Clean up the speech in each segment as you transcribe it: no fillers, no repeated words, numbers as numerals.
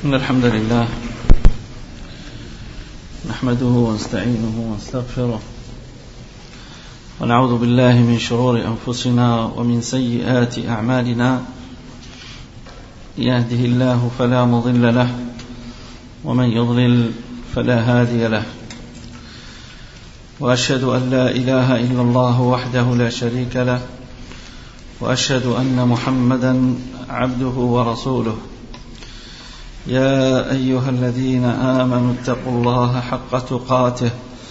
إن الحمد لله نحمده ونستعينه ونستغفره ونعوذ بالله من شرور أنفسنا ومن سيئات أعمالنا. يهده الله فلا مضل له ومن يضلل فلا هادي له، وأشهد أن لا إله إلا الله وحده لا شريك له، وأشهد أن محمدا عبده ورسوله. يا أيها الذين آمنوا اتقوا الله حق تقاته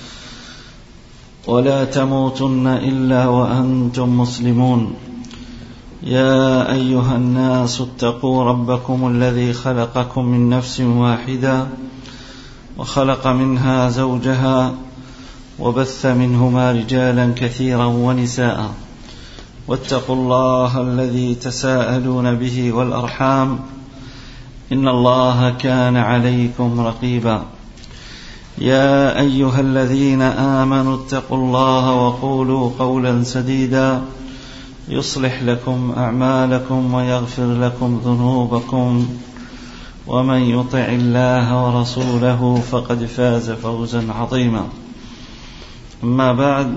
ولا تموتن إلا وأنتم مسلمون. يا أيها الناس اتقوا ربكم الذي خلقكم من نفس واحدة وخلق منها زوجها وبث منهما رجالا كثيرا ونساء، واتقوا الله الذي تساءلون به والأرحام إن الله كان عليكم رقيبا. يا أيها الذين آمنوا اتقوا الله وقولوا قولا سديدا يصلح لكم أعمالكم ويغفر لكم ذنوبكم، ومن يطع الله ورسوله فقد فاز فوزا عظيما. أما بعد،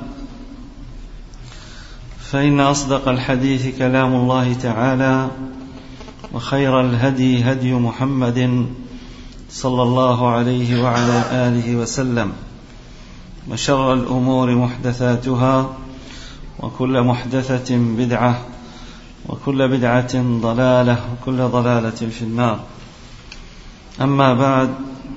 فإن أصدق الحديث كلام الله تعالى، وخير الهدي هدي محمد صلى الله عليه وعلى آله وسلم، وشر الأمور محدثاتها، وكل محدثة بدعة، وكل بدعة ضلالة، وكل ضلالة في النار. أما بعد،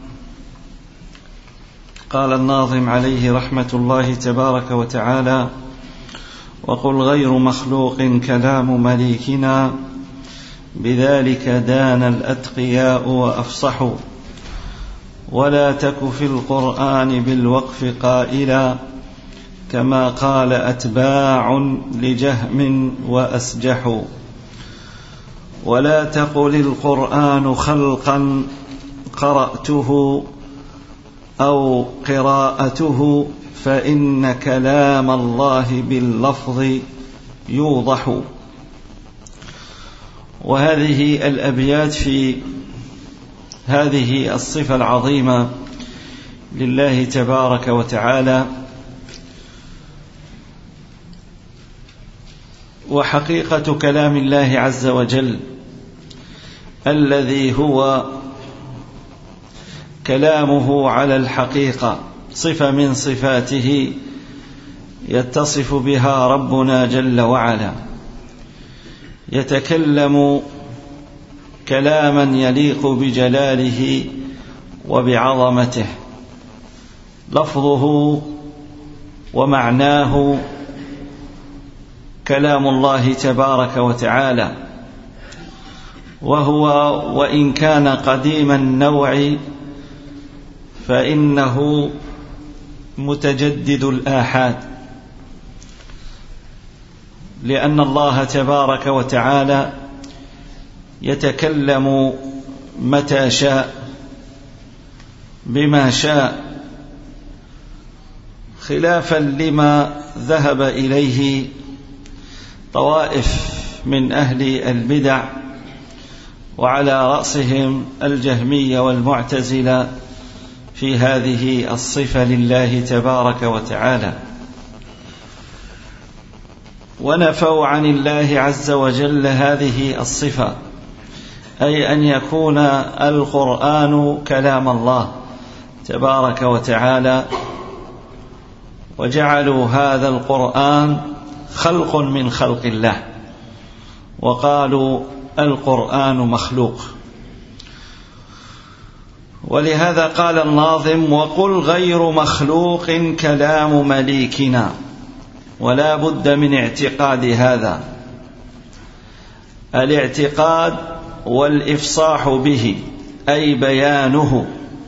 قال الناظم عليه رحمة الله تبارك وتعالى: وقل غير مخلوق كلام مليكنا، بذلك دان الأتقياء وأفصحوا، ولا تك في القرآن بالوقف قائلا، كما قال أتباع لجهم وأسجحوا. ولا تقل القرآن خلقا قرأته أو قراءته، فإن كلام الله باللفظ يوضح. وهذه الأبيات في هذه الصفة العظيمة لله تبارك وتعالى، وحقيقة كلام الله عز وجل الذي هو كلامه على الحقيقة، صفة من صفاته يتصف بها ربنا جل وعلا، يتكلم كلاما يليق بجلاله وبعظمته، لفظه ومعناه كلام الله تبارك وتعالى، وهو وإن كان قديم النوع فإنه متجدد الآحاد، لأن الله تبارك وتعالى يتكلم متى شاء بما شاء، خلافا لما ذهب إليه طوائف من أهل البدع، وعلى رأسهم الجهمية والمعتزلة في هذه الصفة لله تبارك وتعالى، ونفوا عن الله عز وجل هذه الصفة، أي أن يكون القرآن كلام الله تبارك وتعالى، وجعلوا هذا القرآن خلق من خلق الله، وقالوا القرآن مخلوق. ولهذا قال الناظم: وقل غير مخلوق كلام مليكنا. ولا بد من اعتقاد هذا، الاعتقاد والإفصاح به، أي بيانه،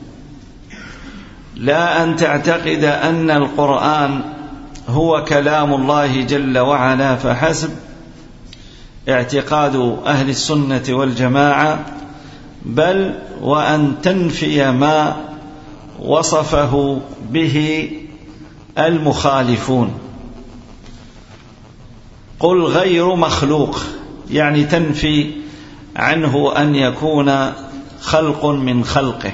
لا أن تعتقد أن القرآن هو كلام الله جل وعلا فحسب، اعتقاد أهل السنة والجماعة، بل وأن تنفي ما وصفه به المخالفون. قل غير مخلوق، يعني تنفي عنه أن يكون خلق من خلقه.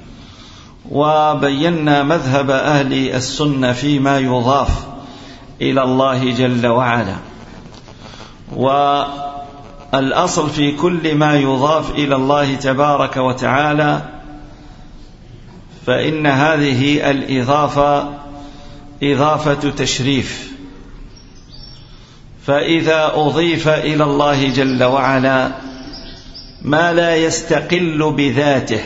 وبينا مذهب أهل السنة فيما يضاف إلى الله جل وعلا. والأصل في كل ما يضاف إلى الله تبارك وتعالى فإن هذه الإضافة إضافة تشريف، فإذا أضيف إلى الله جل وعلا ما لا يستقل بذاته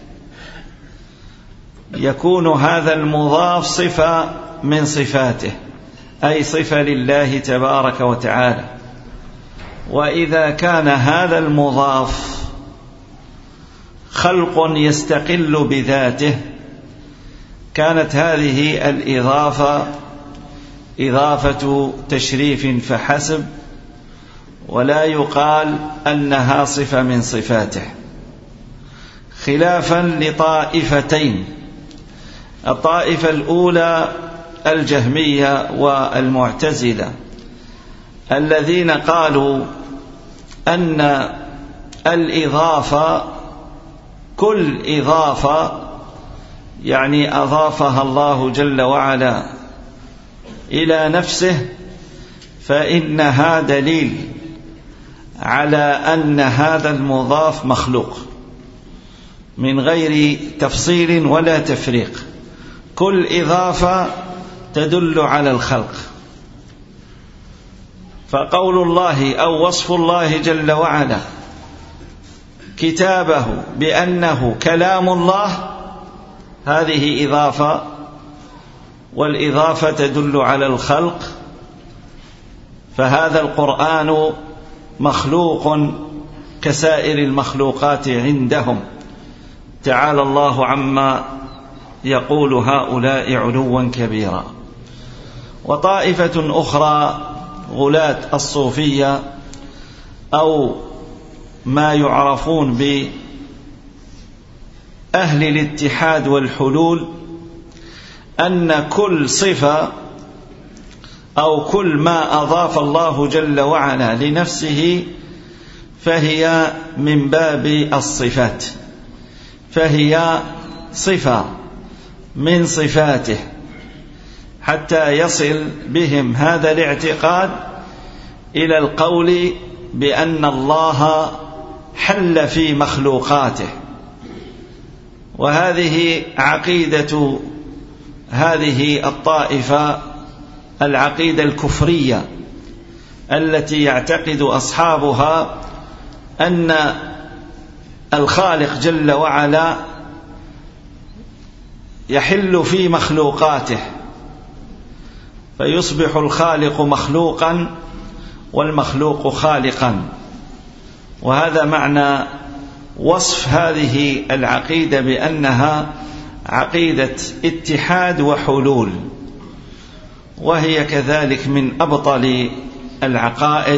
يكون هذا المضاف صفة من صفاته، أي صفة لله تبارك وتعالى. وإذا كان هذا المضاف خلق يستقل بذاته كانت هذه الإضافة إضافة تشريف فحسب، ولا يقال أنها صفة من صفاته، خلافا لطائفتين. الطائفة الأولى الجهمية والمعتزلة الذين قالوا أن الإضافة كل إضافة يعني أضافها الله جل وعلا إلى نفسه فإنها دليل على أن هذا المضاف مخلوق من غير تفصيل ولا تفريق. كل إضافة تدل على الخلق. فقول الله أو وصف الله جل وعلا كتابه بأنه كلام الله هذه إضافة، والإضافة تدل على الخلق، فهذا القرآن مخلوق كسائر المخلوقات عندهم، تعالى الله عما يقول هؤلاء علوا كبيرا. وطائفة أخرى غلاة الصوفية أو ما يعرفون بأهل الاتحاد والحلول أن كل صفة أو كل ما أضاف الله جل وعلا لنفسه فهي من باب الصفات، فهي صفة من صفاته، حتى يصل بهم هذا الاعتقاد إلى القول بأن الله حل في مخلوقاته. وهذه عقيدة هذه الطائفة العقيدة الكفرية التي يعتقد أصحابها أن الخالق جل وعلا يحل في مخلوقاته، فيصبح الخالق مخلوقا والمخلوق خالقا. وهذا معنى وصف هذه العقيدة بأنها عقيدة اتحاد وحلول، وهي كذلك من أبطل العقائد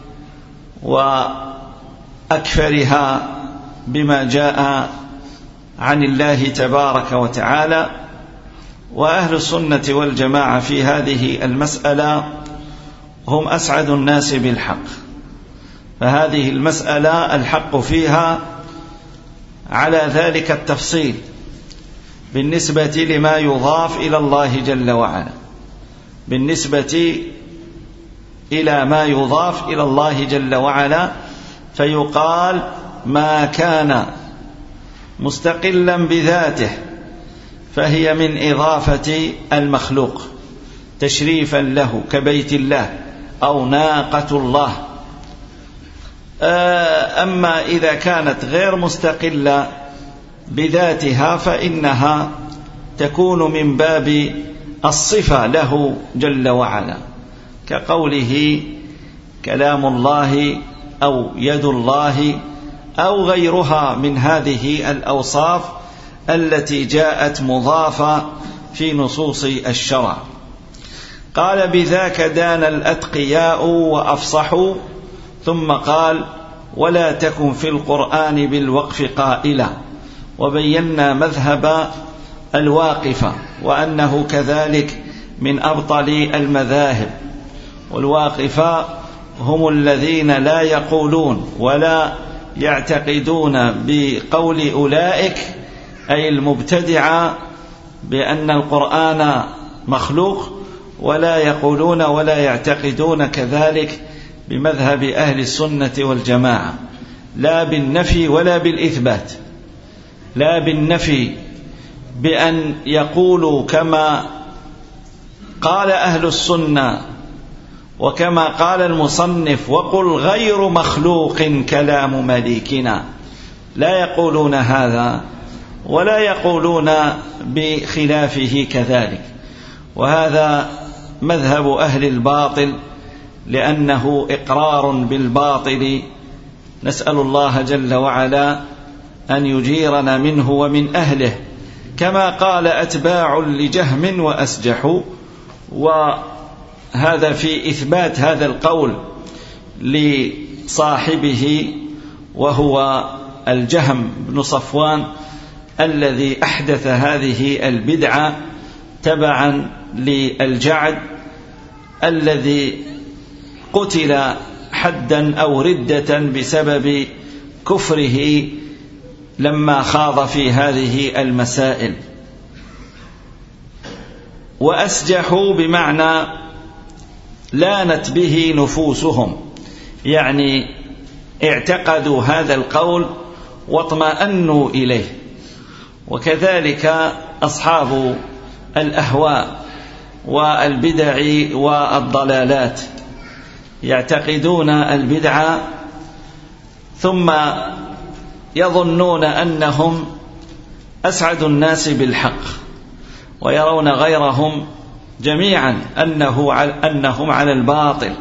وأكثرها بما جاء عن الله تبارك وتعالى. وأهل السنة والجماعة في هذه المسألة هم أسعد الناس بالحق، فهذه المسألة الحق فيها على ذلك التفصيل بالنسبة لما يضاف إلى الله جل وعلا. بالنسبة إلى ما يضاف إلى الله جل وعلا فيقال ما كان مستقلا بذاته فهي من إضافة المخلوق تشريفا له كبيت الله أو ناقة الله. أما إذا كانت غير مستقلة بذاتها فإنها تكون من باب الصفة له جل وعلا، كقوله كلام الله أو يد الله أو غيرها من هذه الأوصاف التي جاءت مضافة في نصوص الشرع. قال بذاك دان الأتقياء وأفصحوا، ثم قال ولا تكن في القرآن بالوقف قائلا. وبينا مذهب الواقفة وأنه كذلك من أبطل المذاهب. والواقفة هم الذين لا يقولون ولا يعتقدون بقول أولئك أي المبتدعة بأن القرآن مخلوق، ولا يقولون ولا يعتقدون كذلك بمذهب أهل السنة والجماعة، لا بالنفي ولا بالإثبات، لا بالنفي بأن يقولوا كما قال أهل السنة وكما قال المصنف وقل غير مخلوق كلام مليكنا، لا يقولون هذا ولا يقولون بخلافه كذلك. وهذا مذهب أهل الباطل، لأنه إقرار بالباطل، نسأل الله جل وعلا أن يجيرنا منه ومن أهله، كما قال أتباع لجهم وأسجحوا. وهذا في إثبات هذا القول لصاحبه، وهو الجهم بن صفوان الذي أحدث هذه البدعة تبعا للجعد الذي قتل حدا أو ردة بسبب كفره لما خاض في هذه المسائل. وأسجحوا بمعنى لانت به نفوسهم، يعني اعتقدوا هذا القول واطمأنوا إليه. وكذلك أصحاب الأهواء والبدع والضلالات يعتقدون البدعة ثم يظنون أنهم أسعد الناس بالحق، ويرون غيرهم جميعا أنهم على الباطل.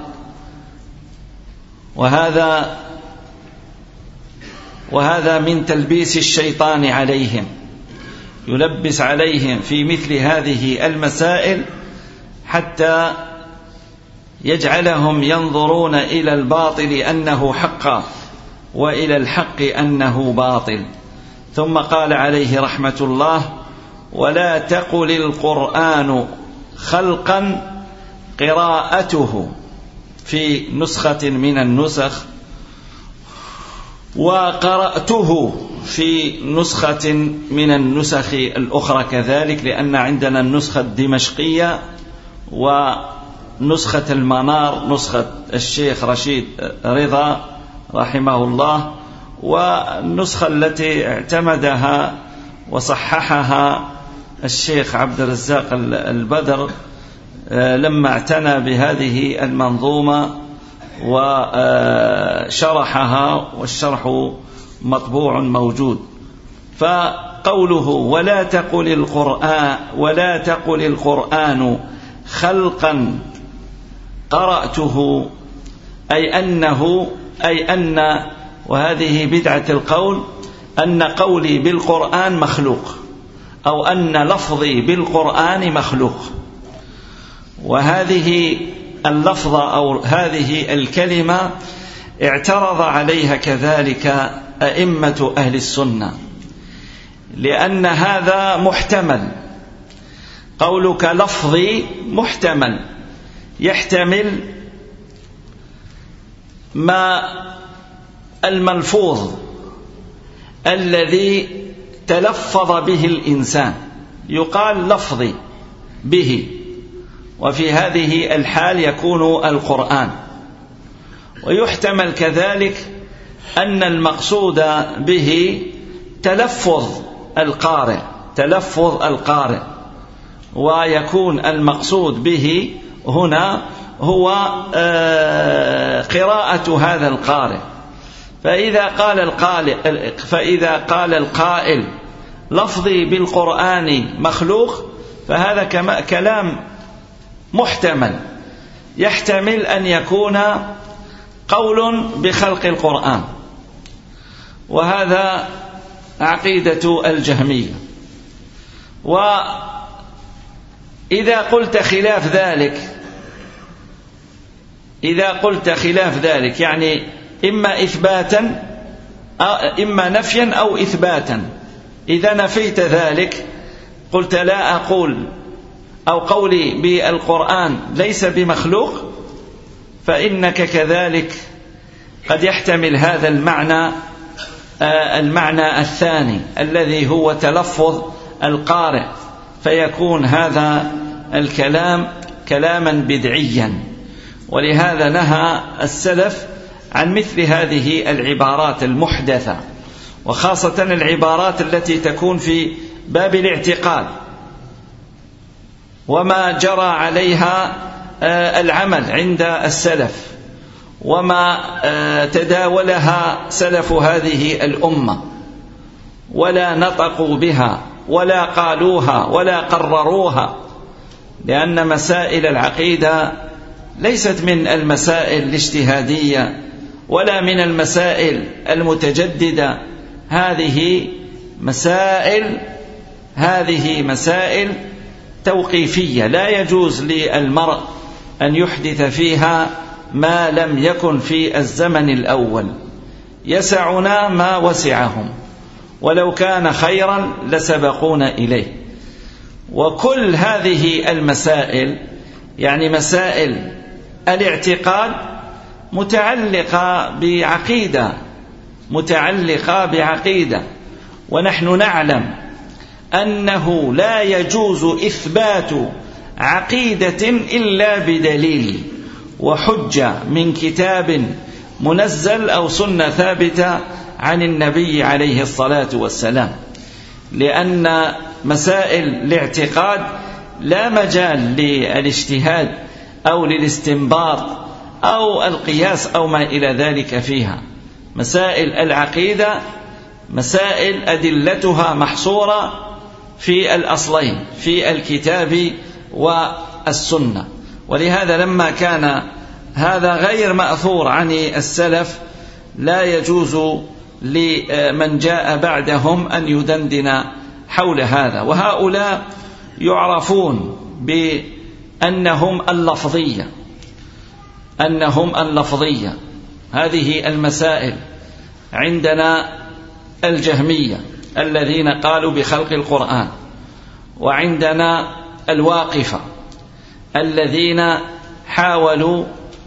وهذا من تلبيس الشيطان عليهم، يلبس عليهم في مثل هذه المسائل حتى يجعلهم ينظرون إلى الباطل أنه حق وإلى الحق أنه باطل. ثم قال عليه رحمة الله: ولا تقل القرآن خلقا قراءته، في نسخة من النسخ، وقرأته في نسخة من النسخ الأخرى كذلك، لأن عندنا النسخة الدمشقية ونسخة المنار نسخة الشيخ رشيد رضا رحمه الله، والنسخة التي اعتمدها وصححها الشيخ عبد الرزاق البدر لما اعتنى بهذه المنظومة وشرحها، والشرح مطبوع موجود. فقوله ولا تقل القرآن خلقا قرأته، أي أن وهذه بدعة القول، أن قولي بالقرآن مخلوق، أو أن لفظي بالقرآن مخلوق. وهذه اللفظة أو هذه الكلمة اعترض عليها كذلك أئمة أهل السنة، لأن هذا محتمل. قولك لفظي محتمل، يحتمل ما الملفوظ الذي تلفظ به الإنسان يقال لفظي به، وفي هذه الحال يكون القرآن. ويحتمل كذلك أن المقصود به تلفظ القارئ، ويكون المقصود به هنا هو قراءة هذا القارئ. فإذا قال القائل لفظي بالقرآن مخلوق، فهذا كلام محتمل، يحتمل أن يكون قول بخلق القرآن، وهذا عقيدة الجهمية. وإذا قلت خلاف ذلك، يعني إما نفيا أو إثباتا. إذا نفيت ذلك، قلت لا أقول أو قولي بالقرآن ليس بمخلوق، فإنك كذلك قد يحتمل هذا المعنى المعنى الثاني الذي هو تلفظ القارئ، فيكون هذا الكلام كلاما بدعيا. ولهذا نهى السلف عن مثل هذه العبارات المحدثة، وخاصة العبارات التي تكون في باب الاعتقاد وما جرى عليها العمل عند السلف وما تداولها سلف هذه الأمة، ولا نطقوا بها ولا قالوها ولا قرروها، لأن مسائل العقيدة ليست من المسائل الاجتهادية ولا من المسائل المتجددة. هذه مسائل توقيفية لا يجوز للمرء أن يحدث فيها ما لم يكن في الزمن الأول. يسعنا ما وسعهم، ولو كان خيرا لسبقونا إليه. وكل هذه المسائل يعني مسائل الاعتقاد متعلقة بعقيدة، ونحن نعلم أنه لا يجوز إثبات عقيدة إلا بدليل وحجة من كتاب منزل أو سنة ثابتة عن النبي عليه الصلاة والسلام، لأن مسائل الاعتقاد لا مجال للاجتهاد أو للاستنباط أو القياس أو ما إلى ذلك فيها. مسائل العقيدة مسائل أدلتها محصورة في الأصلين، في الكتاب والسنة. ولهذا لما كان هذا غير مأثور عن السلف لا يجوز لمن جاء بعدهم أن يدندن حول هذا. وهؤلاء يعرفون بأنهم اللفظية. هذه المسائل عندنا الجهمية الذين قالوا بخلق القرآن، وعندنا الواقفة الذين حاولوا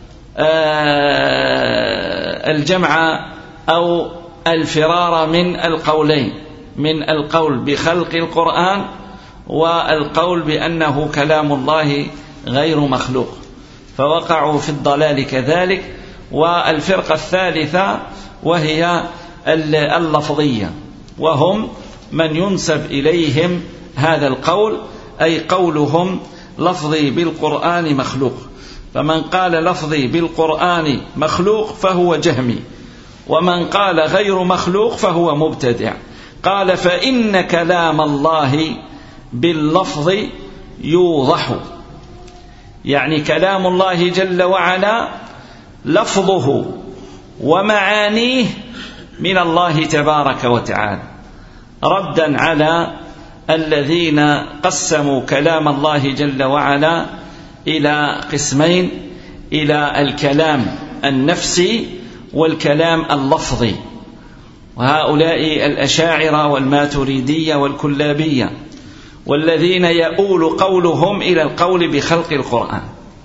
الجمع أو الفرار من القولين، من القول بخلق القرآن والقول بأنه كلام الله غير مخلوق، فوقعوا في الضلال كذلك. والفرقة الثالثة وهي اللفظية، وهم من ينسب إليهم هذا القول، أي قولهم لفظي بالقرآن مخلوق. فمن قال لفظي بالقرآن مخلوق فهو جهمي، ومن قال غير مخلوق فهو مبتدع. قال فإن كلام الله باللفظ يوضح، يعني كلام الله جل وعلا لفظه ومعانيه من الله تبارك وتعالى، ردا على الذين قسموا كلام الله جل وعلا إلى قسمين، إلى الكلام النفسي والكلام اللفظي، وهؤلاء الأشاعرة والماتريدية والكلابية، والذين يؤول قولهم إلى القول بخلق القرآن،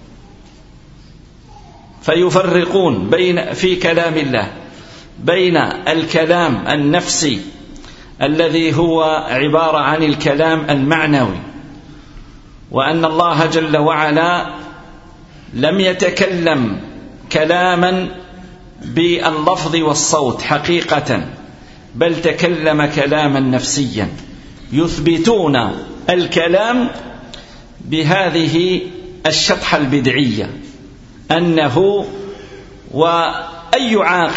فيفرقون في كلام الله بين الكلام النفسي الذي هو عبارة عن الكلام المعنوي، وأن الله جل وعلا لم يتكلم كلاما باللفظ والصوت حقيقة، بل تكلم كلاما نفسيا. يثبتون الكلام بهذه الشطحة البدعية، أنه وأي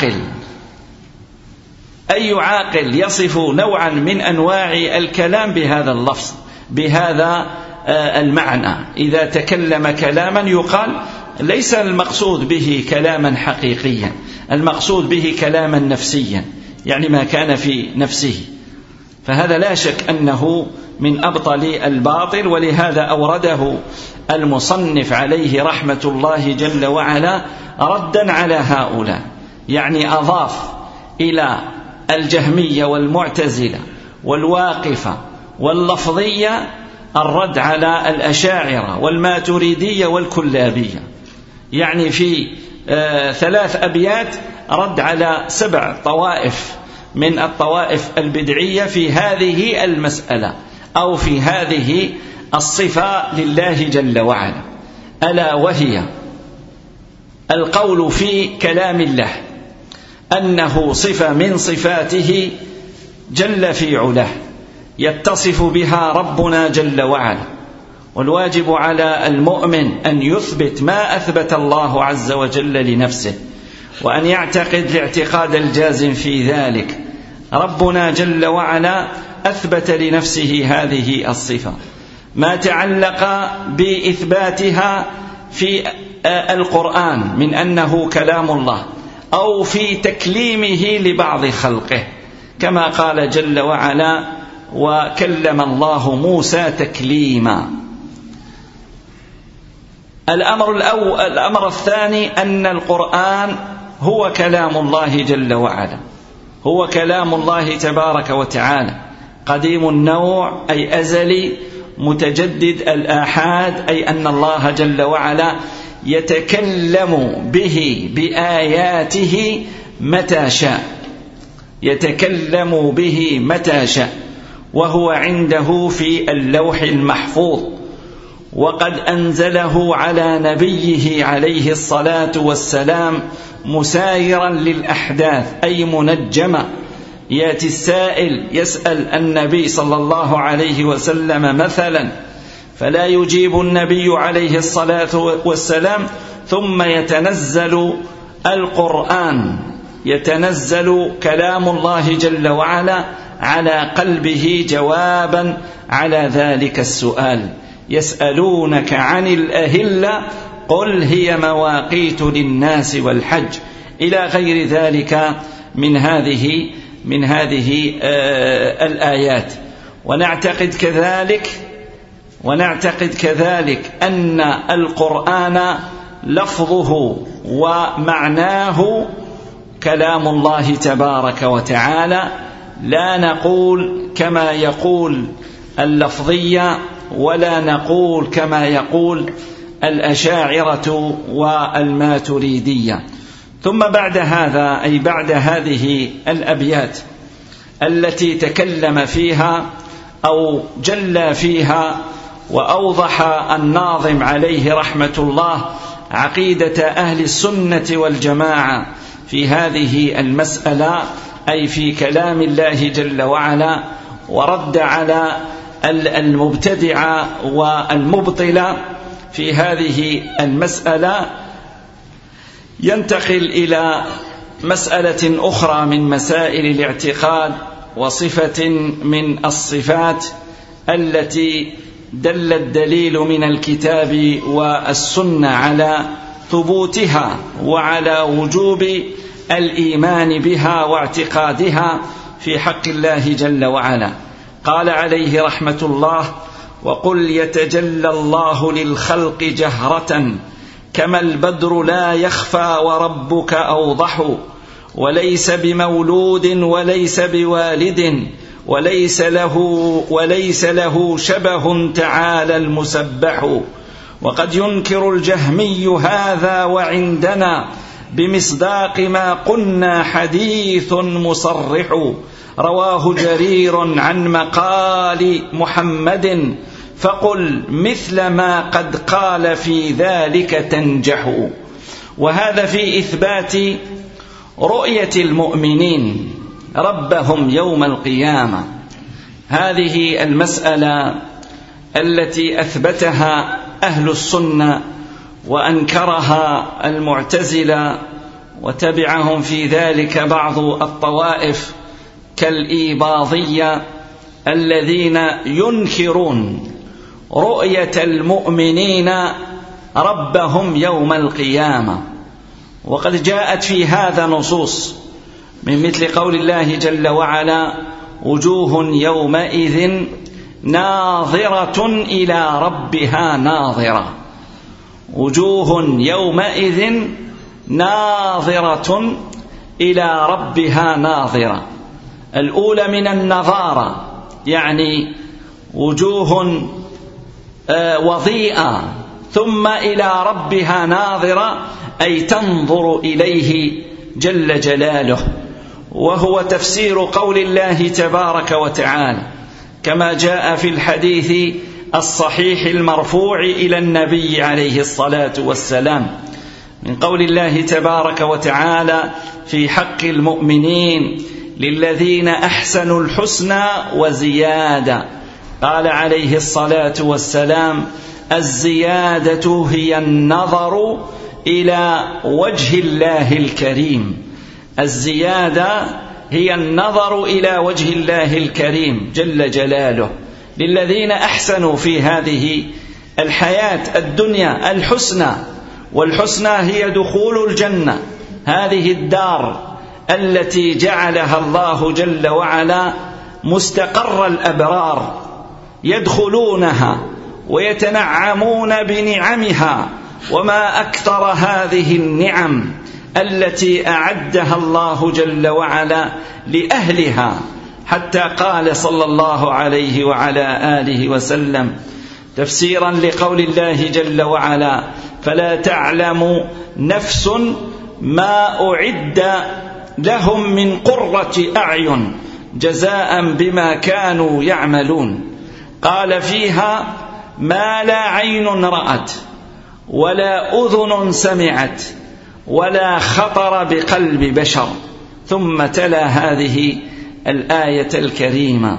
عاقل يصف نوعا من أنواع الكلام بهذا اللفظ بهذا المعنى، إذا تكلم كلاما يقال ليس المقصود به كلاما حقيقيا، المقصود به كلاما نفسيا، يعني ما كان في نفسه. فهذا لا شك أنه من أبطل الباطل، ولهذا أورده المصنف عليه رحمة الله جل وعلا ردا على هؤلاء، يعني أضاف إلى الجهمية والمعتزلة والواقفة واللفظية الرد على الأشاعرة والماتريدية والكلابية، يعني في 3 أبيات رد على 7 طوائف من الطوائف البدعية في هذه المسألة أو في هذه الصفة لله جل وعلا، ألا وهي القول في كلام الله أنه صفة من صفاته جل في علاه يتصف بها ربنا جل وعلا. والواجب على المؤمن أن يثبت ما أثبت الله عز وجل لنفسه، وأن يعتقد الاعتقاد الجازم في ذلك. ربنا جل وعلا أثبت لنفسه هذه الصفة، ما تعلق بإثباتها في القرآن من أنه كلام الله أو في تكليمه لبعض خلقه، كما قال جل وعلا: وكلم الله موسى تكليما. الأمر الثاني أن القرآن هو كلام الله جل وعلا، هو كلام الله تبارك وتعالى، قديم النوع أي أزلي، متجدد الآحاد أي أن الله جل وعلا يتكلم به بآياته متى شاء، يتكلم به متى شاء، وهو عنده في اللوح المحفوظ، وقد أنزله على نبيه عليه الصلاة والسلام مسايرا للأحداث أي منجما. يأتي السائل يسأل النبي صلى الله عليه وسلم مثلا، فلا يجيب النبي عليه الصلاة والسلام، ثم يتنزل القرآن، يتنزل كلام الله جل وعلا على قلبه جوابا على ذلك السؤال. يسألونك عن الأهلة قل هي مواقيت للناس والحج، إلى غير ذلك من هذه الآيات. ونعتقد كذلك أن القرآن لفظه ومعناه كلام الله تبارك وتعالى، لا نقول كما يقول اللفظية ولا نقول كما يقول الأشاعرة والماتريدية. ثم بعد هذا أي بعد هذه الأبيات التي تكلم فيها أو جلى فيها وأوضح الناظم عليه رحمة الله عقيدة أهل السنة والجماعة في هذه المسألة، أي في كلام الله جل وعلا، ورد على المبتدع والمبطل في هذه المسألة، ينتقل إلى مسألة أخرى من مسائل الاعتقاد، وصفة من الصفات التي دل الدليل من الكتاب والسنة على ثبوتها وعلى وجوب الإيمان بها واعتقادها في حق الله جل وعلا. قال عليه رحمة الله: وقل يتجلى الله للخلق جهرة كما البدر لا يخفى وربك أوضح، وليس بمولود وليس بوالد وليس له شبه تعالى المسبح. وقد ينكر الجهمي هذا وعندنا بمصداق ما قلنا حديث مصرح. رواه جرير عن مقال محمد فقل مثل ما قد قال في ذلك تنجح. وهذا في إثبات رؤية المؤمنين ربهم يوم القيامة. هذه المسألة التي أثبتها أهل السنة وأنكرها المعتزلة، وتبعهم في ذلك بعض الطوائف كالإيباضية الذين ينكرون رؤية المؤمنين ربهم يوم القيامة. وقد جاءت في هذا نصوص من مثل قول الله جل وعلا: وجوه يومئذ ناظرة إلى ربها ناظرة. وجوه يومئذ ناظرة إلى ربها ناظرة. الأولى من النظارة، يعني وجوه وضيئة، ثم إلى ربها ناظرة أي تنظر إليه جل جلاله. وهو تفسير قول الله تبارك وتعالى كما جاء في الحديث الصحيح المرفوع إلى النبي عليه الصلاة والسلام من قول الله تبارك وتعالى في حق المؤمنين للذين أحسنوا الحسنى وزيادة. قال عليه الصلاة والسلام: الزيادة هي النظر إلى وجه الله الكريم. الزيادة هي النظر إلى وجه الله الكريم جل جلاله للذين أحسنوا في هذه الحياة الدنيا الحسنى، والحسنى هي دخول الجنة، هذه الدار التي جعلها الله جل وعلا مستقر الأبرار، يدخلونها ويتنعمون بنعمها، وما أكثر هذه النعم التي أعدها الله جل وعلا لأهلها، حتى قال صلى الله عليه وعلى آله وسلم تفسيرا لقول الله جل وعلا: فلا تعلم نفس ما أعد لهم من قرة أعين جزاء بما كانوا يعملون. قال فيها: ما لا عين رأت ولا أذن سمعت ولا خطر بقلب بشر. ثم تلا هذه الآية الكريمة.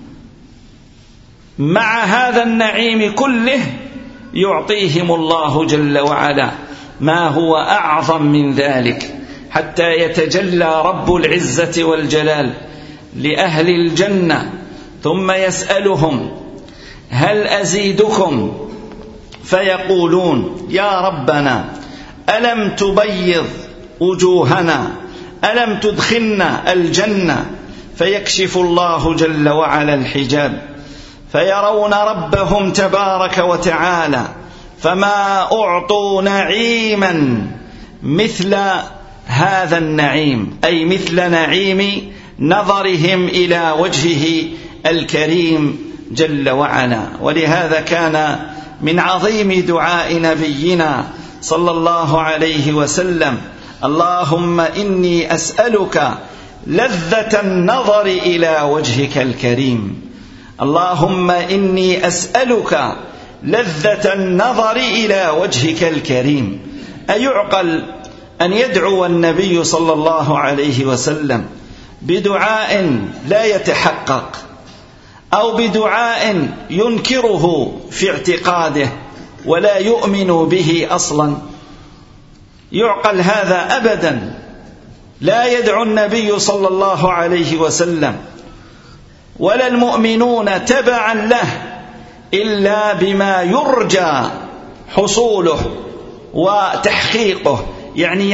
مع هذا النعيم كله يعطيهم الله جل وعلا ما هو أعظم من ذلك، حتى يتجلى رب العزة والجلال لأهل الجنة ثم يسألهم: هل أزيدكم؟ فيقولون: يا ربنا ألم تبيض وجوهنا، ألم تدخلنا الجنة؟ فيكشف الله جل وعلا الحجاب فيرون ربهم تبارك وتعالى، فما أعطوا نعيما مثل هذا النعيم، أي مثل نعيم نظرهم إلى وجهه الكريم جل وعلا. ولهذا كان من عظيم دعاء نبينا صلى الله عليه وسلم: اللهم إني أسألك لذة النظر إلى وجهك الكريم. اللهم إني أسألك لذة النظر إلى وجهك الكريم. أيعقل أن يدعو النبي صلى الله عليه وسلم بدعاء لا يتحقق، أو بدعاء ينكره في اعتقاده ولا يؤمن به أصلا؟ يعقل هذا أبدا. لا يدعو النبي صلى الله عليه وسلم ولا المؤمنون تبعا له إلا بما يرجى حصوله وتحقيقه، يعني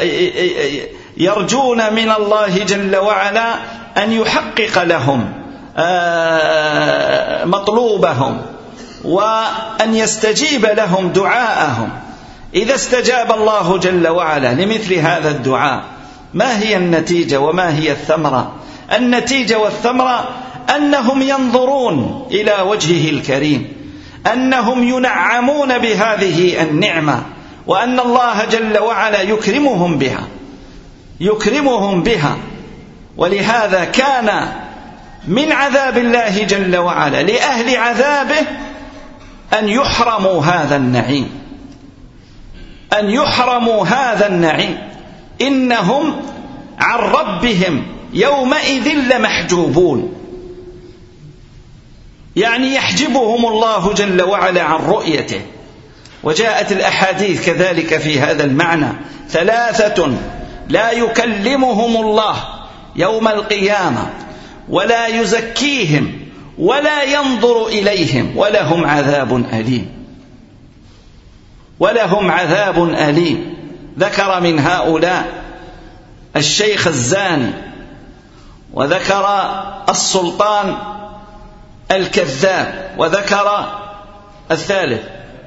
يرجون من الله جل وعلا أن يحقق لهم مطلوبهم وأن يستجيب لهم دعاءهم. إذا استجاب الله جل وعلا لمثل هذا الدعاء، ما هي النتيجة وما هي الثمرة؟ النتيجة والثمرة أنهم ينظرون إلى وجهه الكريم، أنهم ينعمون بهذه النعمة، وأن الله جل وعلا يكرمهم بها. ولهذا كان من عذاب الله جل وعلا لأهل عذابه أن يحرموا هذا النعيم، إنهم عن ربهم يومئذ لمحجوبون، يعني يحجبهم الله جل وعلا عن رؤيته. وجاءت الأحاديث كذلك في هذا المعنى: 3 لا يكلمهم الله يوم القيامة ولا يزكيهم ولا ينظر إليهم ولهم عذاب أليم. ذكر من هؤلاء الشيخ الزاني، وذكر السلطان الكذاب، وذكر الثالث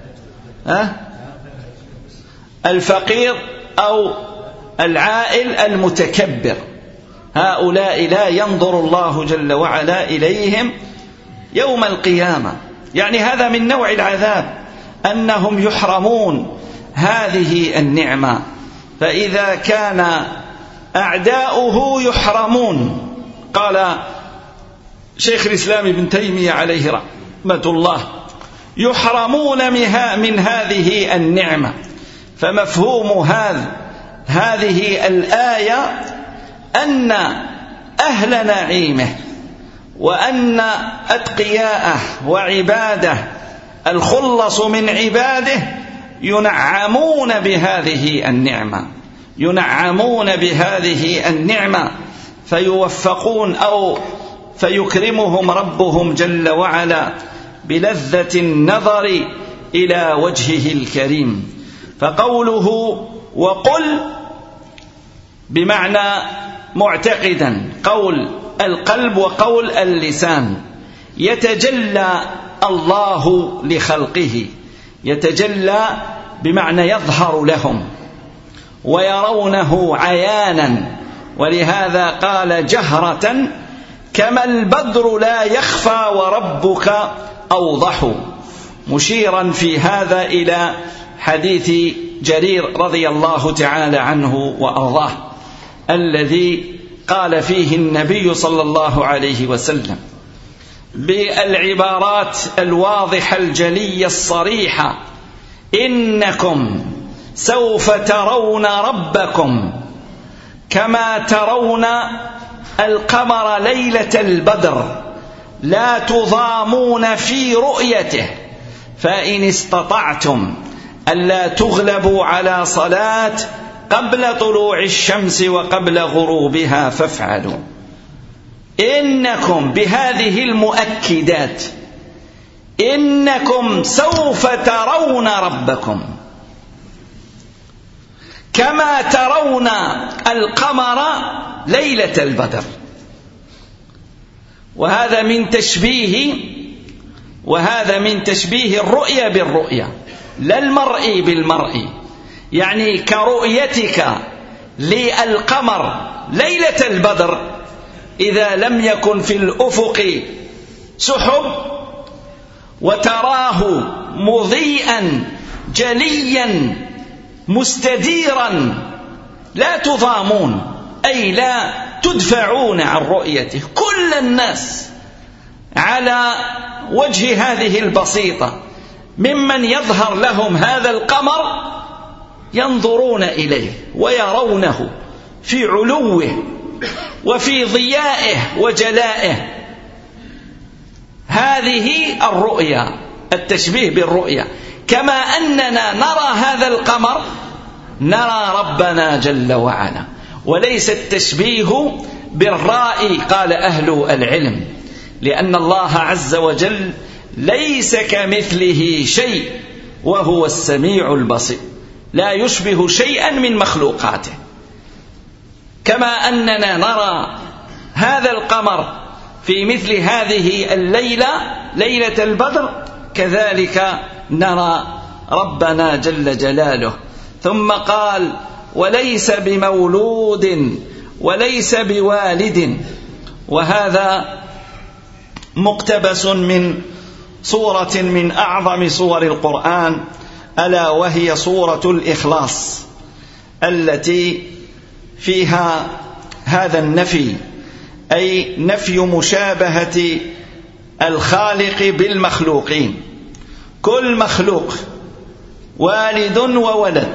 الفقير أو العائل المتكبر. هؤلاء لا ينظر الله جل وعلا إليهم يوم القيامة، يعني هذا من نوع العذاب، أنهم يحرمون هذه النعمة. فإذا كان أعداؤه يحرمون. قال شيخ الإسلام ابن تيمية عليه رحمة الله: يحرمون من هذه النعمة. فمفهوم هذه الآية أن أهل نعيمه وأن أتقياءه وعباده الخلص من عباده ينعمون بهذه النعمة فيوفقون أو فيكرمهم ربهم جل وعلا بلذة النظر إلى وجهه الكريم. فقوله وقل بمعنى معتقدا، قول القلب وقول اللسان. يتجلى الله لخلقه، يتجلى بمعنى يظهر لهم ويرونه عيانا، ولهذا قال جهرة كما البدر لا يخفى وربك أوضح، مشيرا في هذا إلى حديث جرير رضي الله تعالى عنه وأرضاه، الذي قال فيه النبي صلى الله عليه وسلم بالعبارات الواضحة الجلية الصريحة: إنكم سوف ترون ربكم كما ترون القمر ليلة البدر لا تضامون في رؤيته، فإن استطعتم ألا تغلبوا على صلاة قبل طلوع الشمس وقبل غروبها فافعلوا. إنكم بهذه المؤكدات، إنكم سوف ترون ربكم كما ترون القمر ليلة البدر. وهذا من تشبيه الرؤية بالرؤية، لا المرء بالمرء. يعني كرؤيتك للقمر ليلة البدر إذا لم يكن في الأفق سحب وتراه مضيئا جليا مستديرا لا تضامون، أي لا تدفعون عن رؤيته. كل الناس على وجه هذه البسيطة ممن يظهر لهم هذا القمر ينظرون إليه ويرونه في علوه وفي ضيائه وجلائه. هذه الرؤيا، التشبيه بالرؤيا. كما أننا نرى هذا القمر نرى ربنا جل وعلا، وليس التشبيه بالرائي قال أهل العلم، لأن الله عز وجل ليس كمثله شيء وهو السميع البصير، لا يشبه شيئا من مخلوقاته. كما أننا نرى هذا القمر في مثل هذه الليلة ليلة البدر كذلك نرى ربنا جل جلاله. ثم قال وليس بمولود وليس بوالد، وهذا مقتبس من سورة من أعظم سور القرآن، ألا وهي سورة الإخلاص، التي فيها هذا النفي، أي نفي مشابهة الخالق بالمخلوقين. كل مخلوق والد وولد،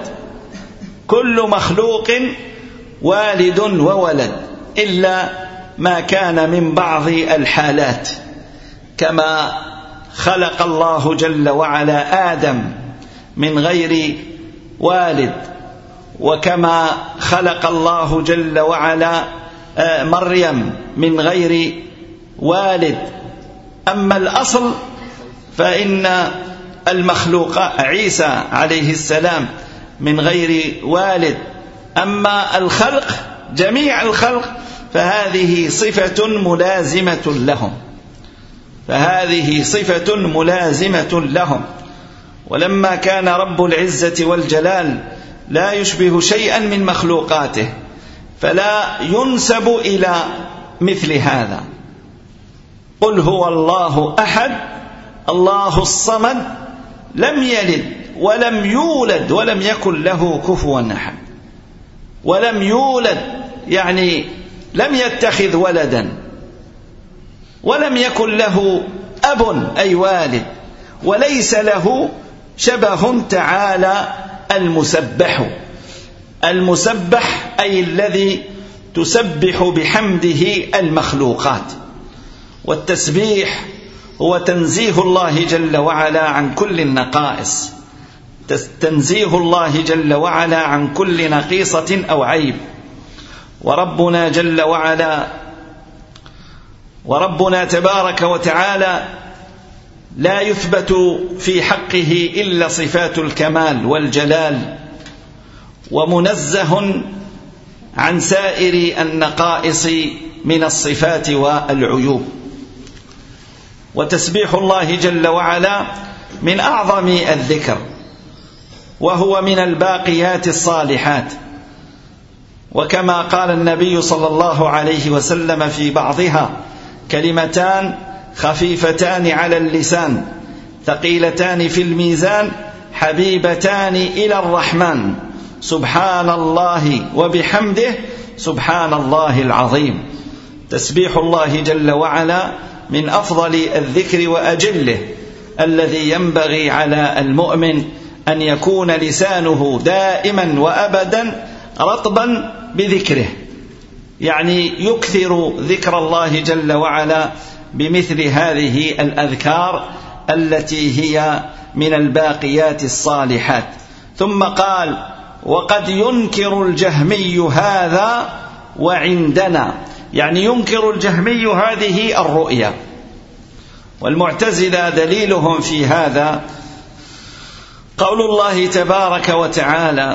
كل مخلوق والد وولد، إلا ما كان من بعض الحالات، كما خلق الله جل وعلا آدم من غير والد، وكما خلق الله جل وعلا مريم من غير والد. أما الأصل فإن المخلوق عيسى عليه السلام من غير والد. أما الخلق جميع الخلق فهذه صفة ملازمة لهم، فهذه صفة ملازمة لهم. ولما كان رب العزة والجلال لا يشبه شيئا من مخلوقاته فلا ينسب إلى مثل هذا. قل هو الله أحد الله الصمد لم يلد ولم يولد ولم يكن له كفوا أحد. ولم يولد يعني لم يتخذ ولدا ولم يكن له أب أي والد وليس له شبه تعالى المسبح أي الذي تسبح بحمده المخلوقات. والتسبيح هو تنزيه الله جل وعلا عن كل النقائص، تنزيه الله جل وعلا عن كل نقيصة أو عيب. وربنا تبارك وتعالى لا يثبت في حقه إلا صفات الكمال والجلال، ومنزه عن سائر النقائص من الصفات والعيوب. وتسبيح الله جل وعلا من أعظم الذكر، وهو من الباقيات الصالحات، وكما قال النبي صلى الله عليه وسلم في بعضها: كلمتان خفيفتان على اللسان ثقيلتان في الميزان حبيبتان إلى الرحمن سبحان الله وبحمده سبحان الله العظيم. تسبيح الله جل وعلا من أفضل الذكر وأجله، الذي ينبغي على المؤمن أن يكون لسانه دائما وأبدا رطبا بذكره، يعني يكثر ذكر الله جل وعلا بمثل هذه الأذكار التي هي من الباقيات الصالحات. ثم قال: وقد ينكر الجهمي هذا وعندنا، يعني ينكر الجهمي هذه الرؤيا. والمعتزلة دليلهم في هذا قول الله تبارك وتعالى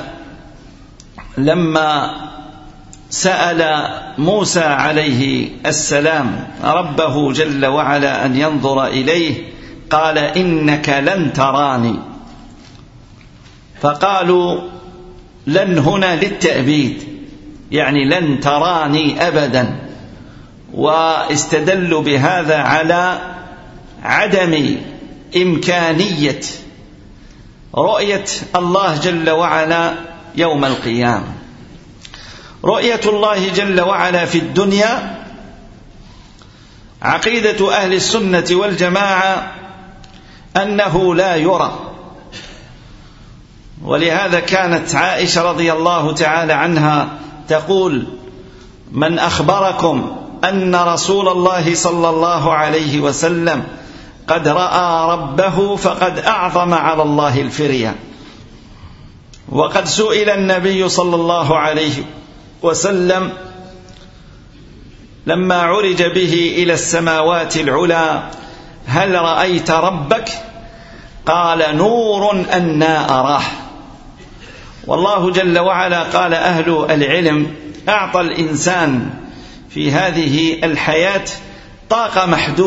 لما سأل موسى عليه السلام ربه جل وعلا أن ينظر إليه، قال: إنك لن تراني. فقالوا لن هنا للتأبيد، يعني لن تراني أبدا، واستدلوا بهذا على عدم إمكانية رؤية الله جل وعلا يوم القيامة. رؤية الله جل وعلا في الدنيا عقيدة أهل السنة والجماعة أنه لا يرى، ولهذا كانت عائشة رضي الله تعالى عنها تقول: من أخبركم أن رسول الله صلى الله عليه وسلم قد رأى ربه فقد أعظم على الله الفرية. وقد سئل النبي صلى الله عليه وسلم لما عرج به إلى السماوات العلى: هل رأيت ربك؟ قال: نور أنا أراه. والله جل وعلا قال أهل العلم أعطى الإنسان في هذه الحياة طاقة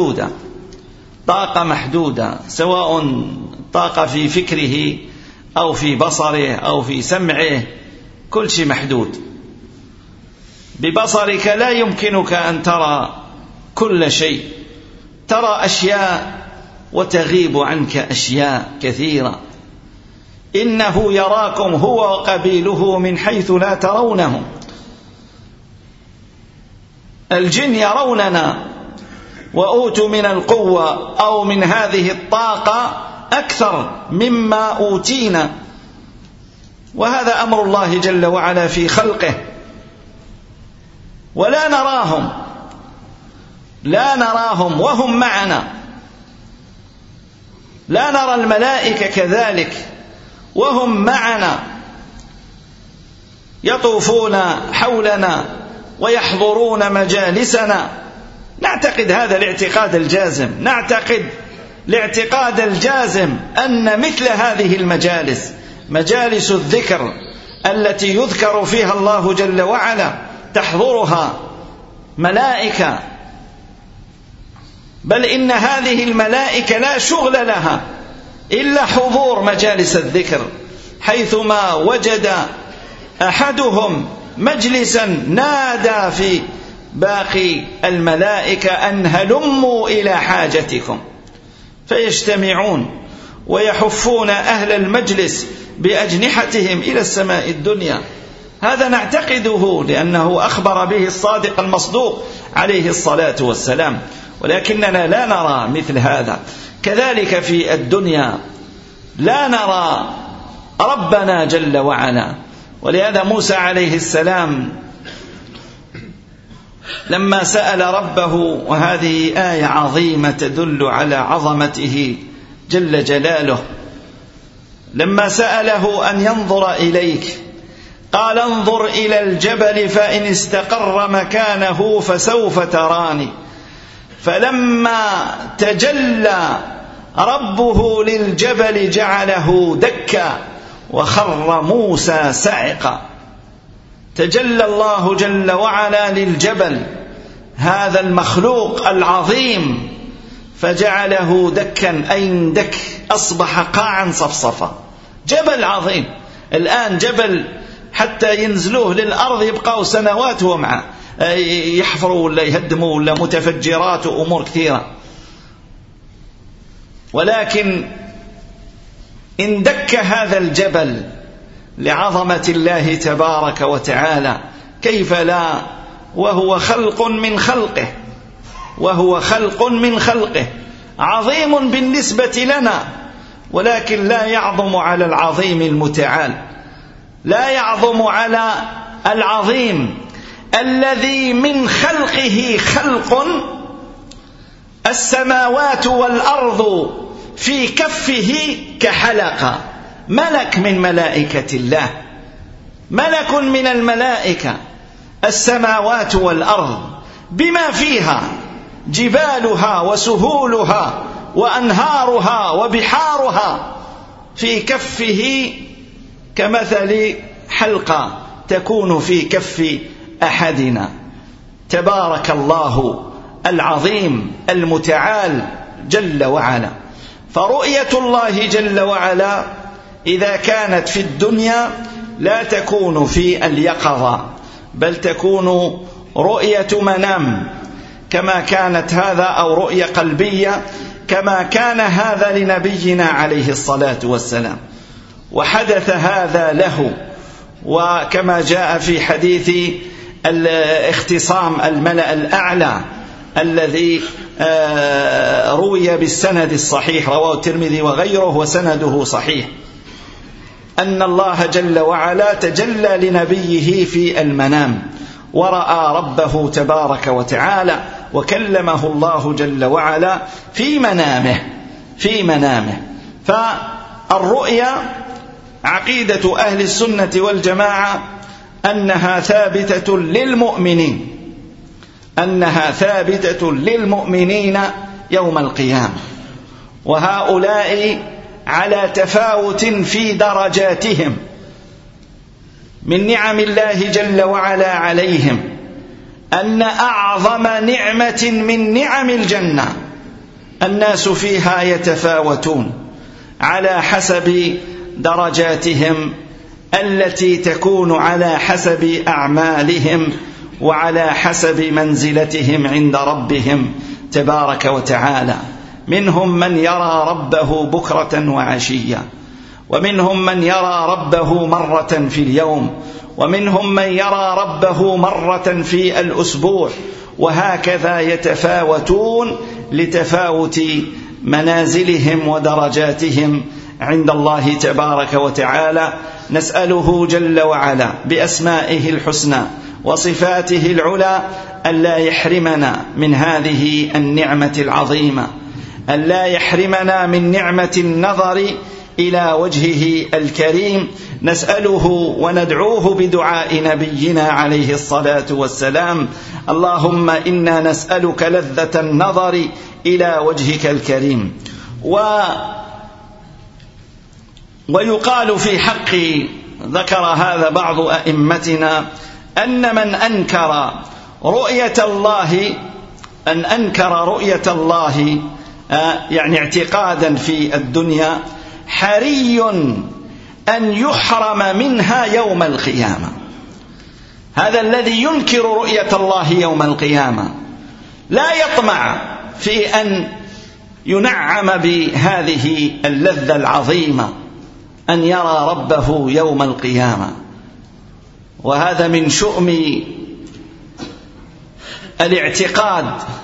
محدودة، سواء طاقة في فكره أو في بصره أو في سمعه، كل شيء محدود. ببصرك لا يمكنك أن ترى كل شيء، ترى أشياء وتغيب عنك أشياء كثيرة. إنه يراكم هو وقبيله من حيث لا ترونهم. الجن يروننا وأوتوا من القوة أو من هذه الطاقة أكثر مما أوتينا، وهذا أمر الله جل وعلا في خلقه، ولا نراهم وهم معنا. لا نرى الملائكة كذلك وهم معنا، يطوفون حولنا ويحضرون مجالسنا. نعتقد هذا الاعتقاد الجازم، نعتقد الاعتقاد الجازم أن مثل هذه المجالس، مجالس الذكر التي يذكر فيها الله جل وعلا، تحضرها ملائكة، بل إن هذه الملائكة لا شغل لها إلا حضور مجالس الذكر. حيثما وجد أحدهم مجلسا نادى في باقي الملائكة أن هلموا إلى حاجتكم، فيجتمعون ويحفون أهل المجلس بأجنحتهم إلى السماء الدنيا، هذا نعتقده لأنه أخبر به الصادق المصدوق عليه الصلاة والسلام، ولكننا لا نرى مثل هذا. كذلك في الدنيا لا نرى ربنا جل وعلا. ولهذا موسى عليه السلام لما سأل ربه، وهذه آية عظيمة تدل على عظمته جل جلاله، لما سأله أن ينظر إليك قال انظر إلى الجبل فإن استقر مكانه فسوف تراني. فلما تجلى ربه للجبل جعله دكا وخر موسى صعقا. تجلى الله جل وعلا للجبل، هذا المخلوق العظيم، فجعله دكا، أي دك، أصبح قاعا صفصفا. جبل عظيم، الآن جبل حتى ينزلوه للأرض يبقوا سنوات ومعه يحفروا ولا يهدموا ولا متفجرات وأمور كثيرة. ولكن إن دك هذا الجبل لعظمة الله تبارك وتعالى كيف لا، وهو خلق من خلقه، وهو خلق من خلقه عظيم بالنسبة لنا، ولكن لا يعظم على العظيم المتعال، لا يعظم على العظيم الذي من خلقه خلق السماوات والأرض في كفه كحلقة. ملك من ملائكة الله، ملك من الملائكة، السماوات والأرض بما فيها جبالها وسهولها وأنهارها وبحارها في كفه كمثل حلقة تكون في كف أحدنا. تبارك الله العظيم المتعال جل وعلا. فرؤية الله جل وعلا إذا كانت في الدنيا لا تكون في اليقظة، بل تكون رؤية منام كما كانت هذا، أو رؤية قلبية كما كان هذا لنبينا عليه الصلاة والسلام. وحدث هذا له، وكما جاء في حديث الاختصام الملأ الأعلى الذي روي بالسند الصحيح، رواه الترمذي وغيره وسنده صحيح، أن الله جل وعلا تجلى لنبيه في المنام ورأى ربه تبارك وتعالى، وكلمه الله جل وعلا في منامه. فالرؤيا عقيدة أهل السنة والجماعة أنها ثابتة للمؤمنين، أنها ثابتة للمؤمنين يوم القيامة، وهؤلاء على تفاوت في درجاتهم من نعم الله جل وعلا عليهم، أن أعظم نعمة من نعم الجنة الناس فيها يتفاوتون على حسب درجاتهم التي تكون على حسب أعمالهم وعلى حسب منزلتهم عند ربهم تبارك وتعالى. منهم من يرى ربه بكرة وعشية، ومنهم من يرى ربه مرة في اليوم، ومنهم من يرى ربه مرة في الأسبوع، وهكذا يتفاوتون لتفاوت منازلهم ودرجاتهم عند الله تبارك وتعالى. نسأله جل وعلا بأسمائه الحسنى وصفاته العلى ألا يحرمنا من هذه النعمة العظيمة، ألا يحرمنا من نعمة النظر إلى وجهه الكريم. نسأله وندعوه بدعاء نبينا عليه الصلاة والسلام: اللهم إنا نسألك لذة النظر إلى وجهك الكريم. ويقال في حق، ذكر هذا بعض أئمتنا، أن من أنكر رؤية الله، أن أنكر رؤية الله يعني اعتقادا في الدنيا، حري أن يحرم منها يوم القيامة. هذا الذي ينكر رؤية الله يوم القيامة لا يطمع في أن ينعم بهذه اللذة العظيمة، أن يرى ربه يوم القيامة، وهذا من شؤم الاعتقاد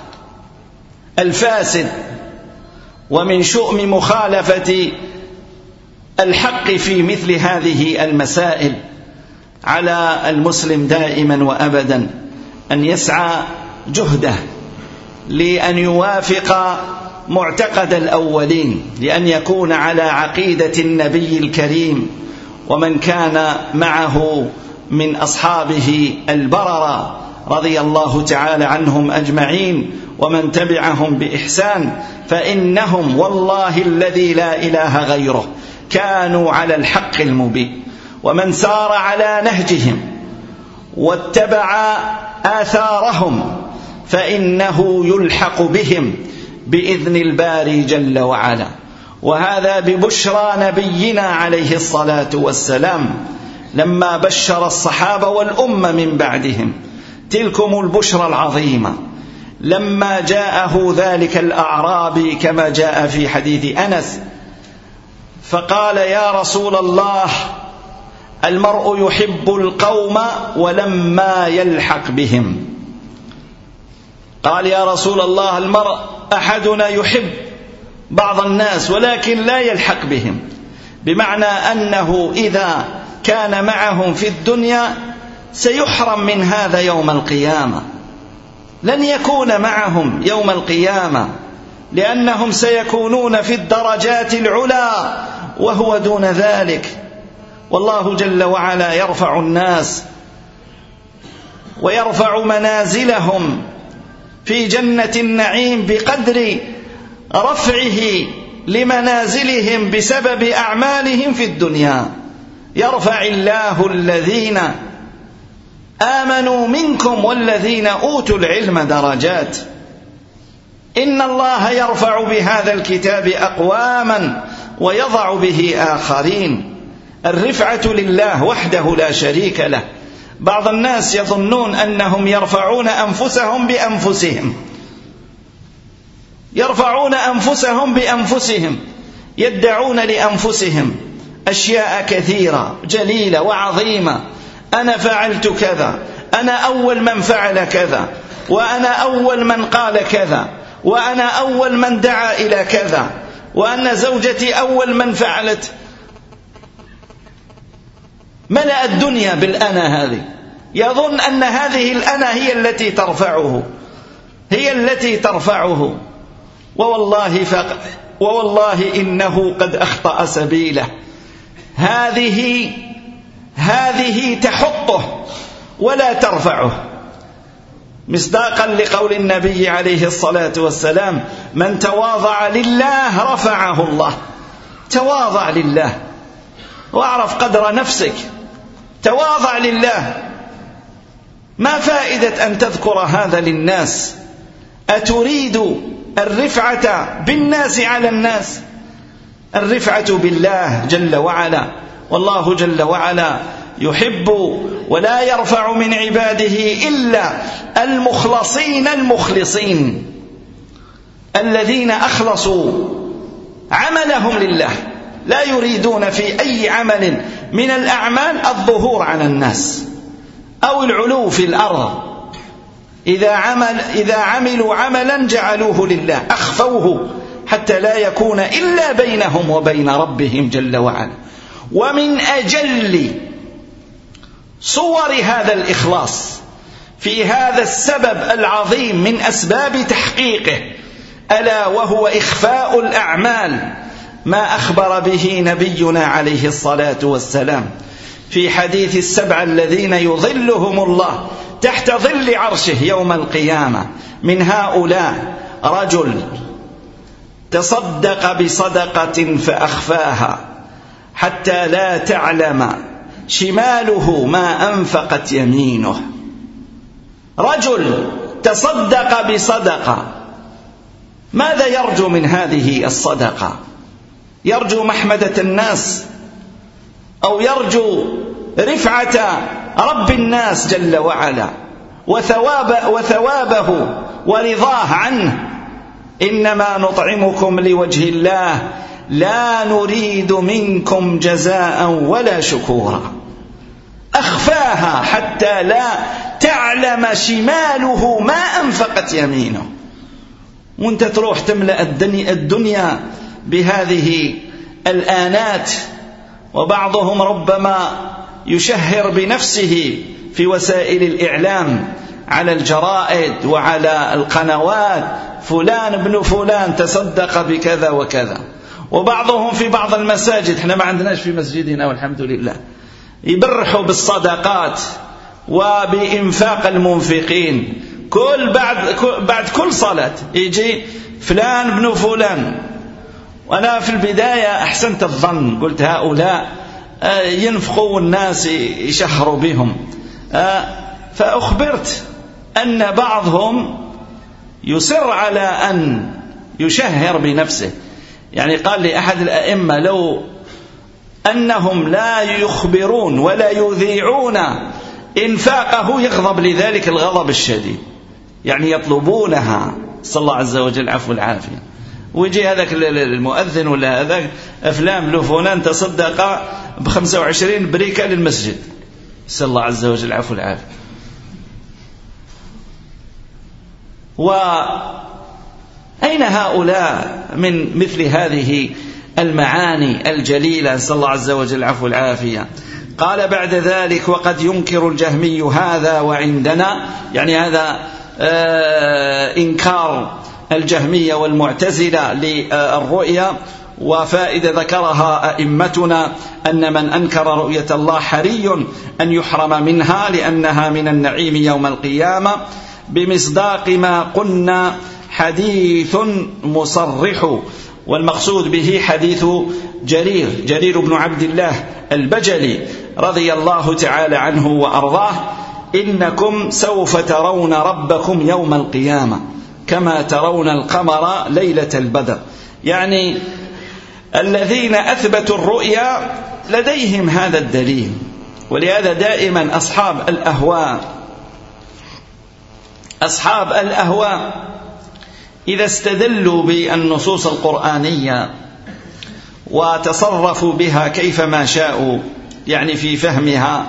الفاسد ومن شؤم مخالفة الحق في مثل هذه المسائل. على المسلم دائما وأبدا أن يسعى جهده لأن يوافق معتقد الأولين، لأن يكون على عقيدة النبي الكريم ومن كان معه من أصحابه البررة رضي الله تعالى عنهم أجمعين ومن تبعهم بإحسان، فإنهم والله الذي لا إله غيره كانوا على الحق المبين، ومن سار على نهجهم واتبع آثارهم فإنه يلحق بهم بإذن الباري جل وعلا. وهذا ببشرى نبينا عليه الصلاة والسلام لما بشر الصحابة والأمة من بعدهم. تلكم البشرى العظيمة لما جاءه ذلك الأعرابي كما جاء في حديث أنس فقال: يا رسول الله، المرء يحب القوم ولما يلحق بهم. قال: يا رسول الله، المرء أحدنا يحب بعض الناس ولكن لا يلحق بهم، بمعنى أنه إذا كان معهم في الدنيا سيحرم من هذا يوم القيامة، لن يكون معهم يوم القيامة، لأنهم سيكونون في الدرجات العلى وهو دون ذلك. والله جل وعلا يرفع الناس ويرفع منازلهم في جنة النعيم بقدر رفعه لمنازلهم بسبب أعمالهم في الدنيا. يرفع الله الذين آمنوا منكم والذين أوتوا العلم درجات. إن الله يرفع بهذا الكتاب أقواما ويضع به آخرين. الرفعة لله وحده لا شريك له. بعض الناس يظنون أنهم يرفعون أنفسهم بأنفسهم، يرفعون أنفسهم بأنفسهم، يدعون لأنفسهم أشياء كثيرة جليلة وعظيمة. أنا فعلت كذا، أنا أول من فعل كذا، وأنا أول من قال كذا، وأنا أول من دعا إلى كذا، وأن زوجتي أول من فعلت. ملأ الدنيا بالأنا هذه، يظن أن هذه الأنا هي التي ترفعه، هي التي ترفعه. ووالله إنه قد أخطأ سبيله. هذه تحطه ولا ترفعه، مصداقا لقول النبي عليه الصلاة والسلام: من تواضع لله رفعه الله. تواضع لله واعرف قدر نفسك، تواضع لله. ما فائدة أن تذكر هذا للناس؟ أتريد الرفعة بالناس على الناس؟ الرفعة بالله جل وعلا. والله جل وعلا يحب ولا يرفع من عباده إلا المخلصين المخلصين الذين أخلصوا عملهم لله، لا يريدون في أي عمل من الأعمال الظهور على الناس أو العلو في الأرض. إذا عملوا عملا جعلوه لله، أخفوه حتى لا يكون إلا بينهم وبين ربهم جل وعلا. ومن أجل صور هذا الإخلاص في هذا السبب العظيم من أسباب تحقيقه، ألا وهو إخفاء الأعمال، ما أخبر به نبينا عليه الصلاة والسلام في حديث السبع الذين يظلهم الله تحت ظل عرشه يوم القيامة. من هؤلاء رجل تصدق بصدقة فأخفاها حتى لا تعلم شماله ما أنفقت يمينه. رجل تصدق بصدقة، ماذا يرجو من هذه الصدقة؟ يرجو محمدة الناس أو يرجو رفعة رب الناس جل وعلا وثوابه ورضاه عنه؟ إنما نطعمكم لوجه الله لا نريد منكم جزاء ولا شكورا. أخفاها حتى لا تعلم شماله ما أنفقت يمينه. وانت تروح تملأ الدنيا بهذه الآنات، وبعضهم ربما يشهر بنفسه في وسائل الإعلام على الجرائد وعلى القنوات: فلان ابن فلان تصدق بكذا وكذا. وبعضهم في بعض المساجد، احنا ما عندناش في مسجدنا والحمد لله، يبرحوا بالصدقات وبإنفاق المنفقين. بعد كل صلاة يجي فلان ابن فلان. وأنا في البداية أحسنت الظن، قلت هؤلاء ينفقوا والناس يشهروا بهم، فأخبرت أن بعضهم يصر على أن يشهر بنفسه. يعني قال لي أحد الأئمة: لو أنهم لا يخبرون ولا يذيعون إنفاقه يغضب لذلك الغضب الشديد، يعني يطلبونها، صلى الله عز وجل العفو والعافية. ويجي هذاك المؤذن ولا هذاك أفلام لو فلان تصدق ب25 بريكة للمسجد، صلى الله عز وجل العفو والعافية. وأين هؤلاء من مثل هذه المعاني الجليلة، صلى الله عز وجل العفو والعافية؟ قال بعد ذلك: وقد ينكر الجهمي هذا وعندنا، يعني هذا إنكار الجهمية والمعتزلة للرؤيا. وفائدة ذكرها أئمتنا أن من أنكر رؤية الله حري أن يحرم منها، لأنها من النعيم يوم القيامة، بمصداق ما قلنا حديث مصرح. والمقصود به حديث جرير بن عبد الله البجلي رضي الله تعالى عنه وأرضاه: إنكم سوف ترون ربكم يوم القيامة كما ترون القمر ليلة البدر. يعني الذين أثبتوا الرؤيا لديهم هذا الدليل. ولهذا دائما أصحاب الأهواء إذا استدلوا بالنصوص القرآنية وتصرفوا بها كيفما شاءوا، يعني في فهمها،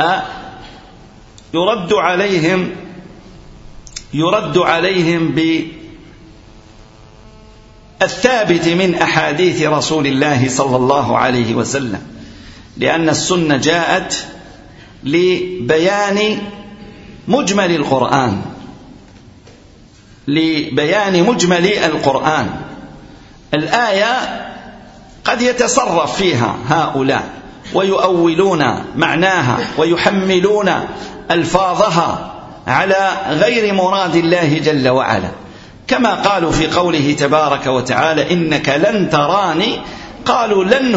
يرد عليهم بالثابت من أحاديث رسول الله صلى الله عليه وسلم، لأن السنة جاءت لبيان مجمل القرآن. الآية قد يتصرف فيها هؤلاء ويؤولون معناها ويحملون ألفاظها على غير مراد الله جل وعلا، كما قالوا في قوله تبارك وتعالى: إنك لن تراني. قالوا لن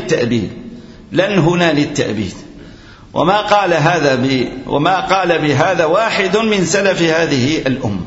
هنا للتأبيد، وما قال بهذا واحد من سلف هذه الأمة.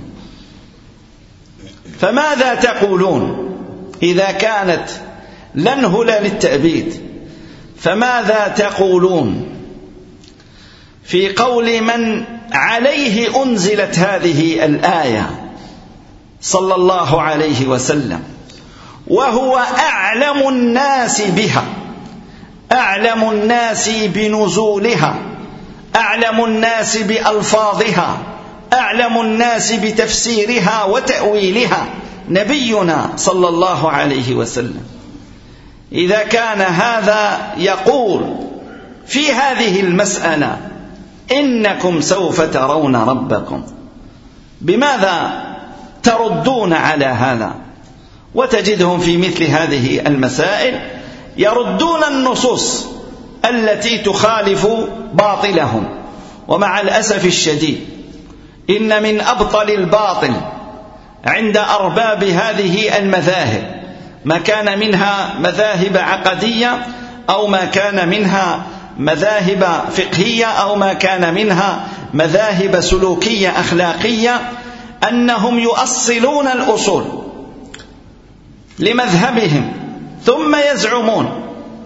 فماذا تقولون إذا كانت لن هنا للتأبيد؟ فماذا تقولون في قول من عليه أنزلت هذه الآية صلى الله عليه وسلم، وهو أعلم الناس بها، أعلم الناس بنزولها، أعلم الناس بألفاظها، أعلم الناس بتفسيرها وتأويلها، نبينا صلى الله عليه وسلم؟ إذا كان هذا يقول في هذه المسألة: إنكم سوف ترون ربكم، بماذا تردون على هذا؟ وتجدهم في مثل هذه المسائل يردون النصوص التي تخالف باطلهم. ومع الأسف الشديد إن من أبطل الباطل عند أرباب هذه المذاهب ما كان منها مذاهب عقدية، أو ما كان منها مذاهب فقهية، أو ما كان منها مذاهب سلوكية أخلاقية، أنهم يؤصلون الأصول لمذهبهم ثم يزعمون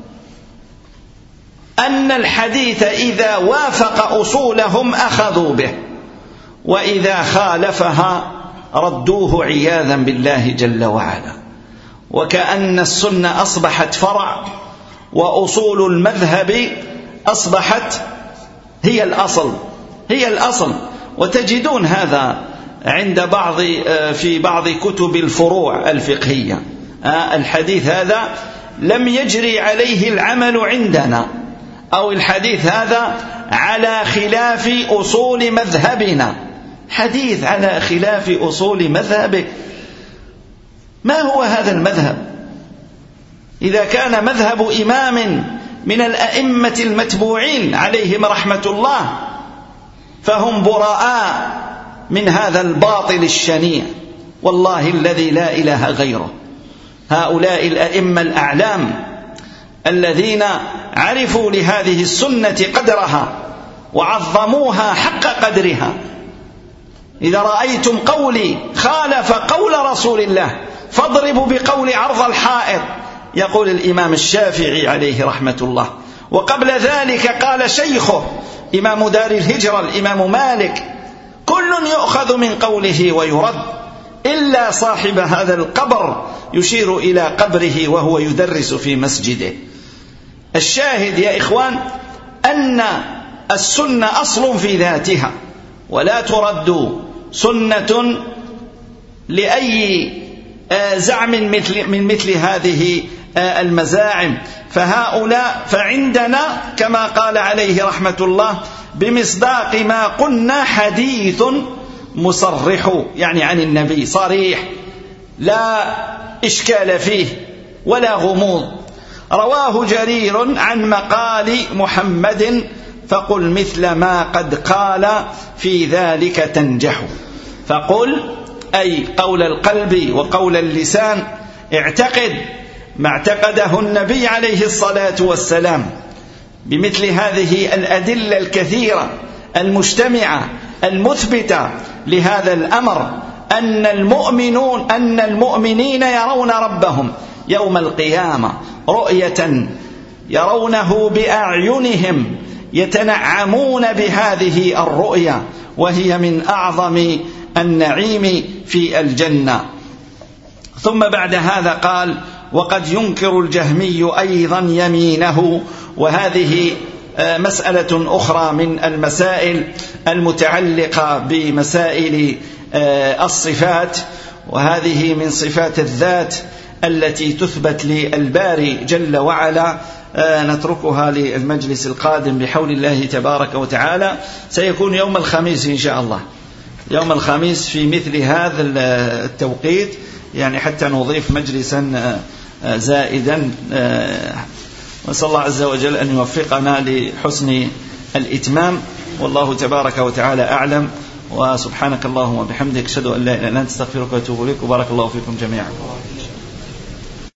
أن الحديث إذا وافق أصولهم أخذوا به، وإذا خالفها ردوه عياذا بالله جل وعلا. وكأن السنة أصبحت فرع، وأصول المذهب أصبحت هي الأصل. وتجدون هذا عند في بعض كتب الفروع الفقهية. الحديث هذا لم يجري عليه العمل عندنا، أو الحديث هذا على خلاف أصول مذهبنا. حديث على خلاف أصول مذهبك، ما هو هذا المذهب؟ إذا كان مذهب إمام من الأئمة المتبوعين عليهم رحمة الله فهم براء من هذا الباطل الشنيع، والله الذي لا إله غيره. هؤلاء الأئمة الأعلام الذين عرفوا لهذه السنة قدرها وعظموها حق قدرها، إذا رأيتم قولي خالف قول رسول الله فاضربوا بقول عرض الحائط، يقول الإمام الشافعي عليه رحمة الله. وقبل ذلك قال شيخه إمام دار الهجرة الإمام مالك: كل يؤخذ من قوله ويرد إلا صاحب هذا القبر، يشير إلى قبره وهو يدرس في مسجده. الشاهد يا إخوان أن السنة أصل في ذاتها، ولا ترد سنة لأي زعم من مثل هذه المزاعم. فعندنا كما قال عليه رحمة الله: بمصداق ما قلنا حديث مصرح، يعني عن النبي صريح لا إشكال فيه ولا غموض. رواه جرير عن مقال محمد فقل مثل ما قد قال في ذلك تنجح. فقل أي قول القلب وقول اللسان، اعتقد ما اعتقده النبي عليه الصلاة والسلام بمثل هذه الأدلة الكثيرة المجتمعة المثبتة لهذا الأمر، أن المؤمنين يرون ربهم يوم القيامة رؤية يرونه بأعينهم، يتنعمون بهذه الرؤية، وهي من أعظم النعيم في الجنة. ثم بعد هذا قال: وقد ينكر الجهمي أيضا يمينه. وهذه مسألة أخرى من المسائل المتعلقة بمسائل الصفات، وهذه من صفات الذات التي تثبت للباري جل وعلا. نتركها للمجلس القادم بحول الله تبارك وتعالى، سيكون يوم الخميس إن شاء الله، يوم الخميس في مثل هذا التوقيت، يعني حتى نضيف مجلسا زائدا. وصلى الله عز وجل أن يوفقنا لحسن الإتمام، والله تبارك وتعالى أعلم. وسبحانك اللهم وبحمدك، أشهد أن لا إله إلا أنت، أستغفرك وأتوب إليك، وبارك الله فيكم جميعا.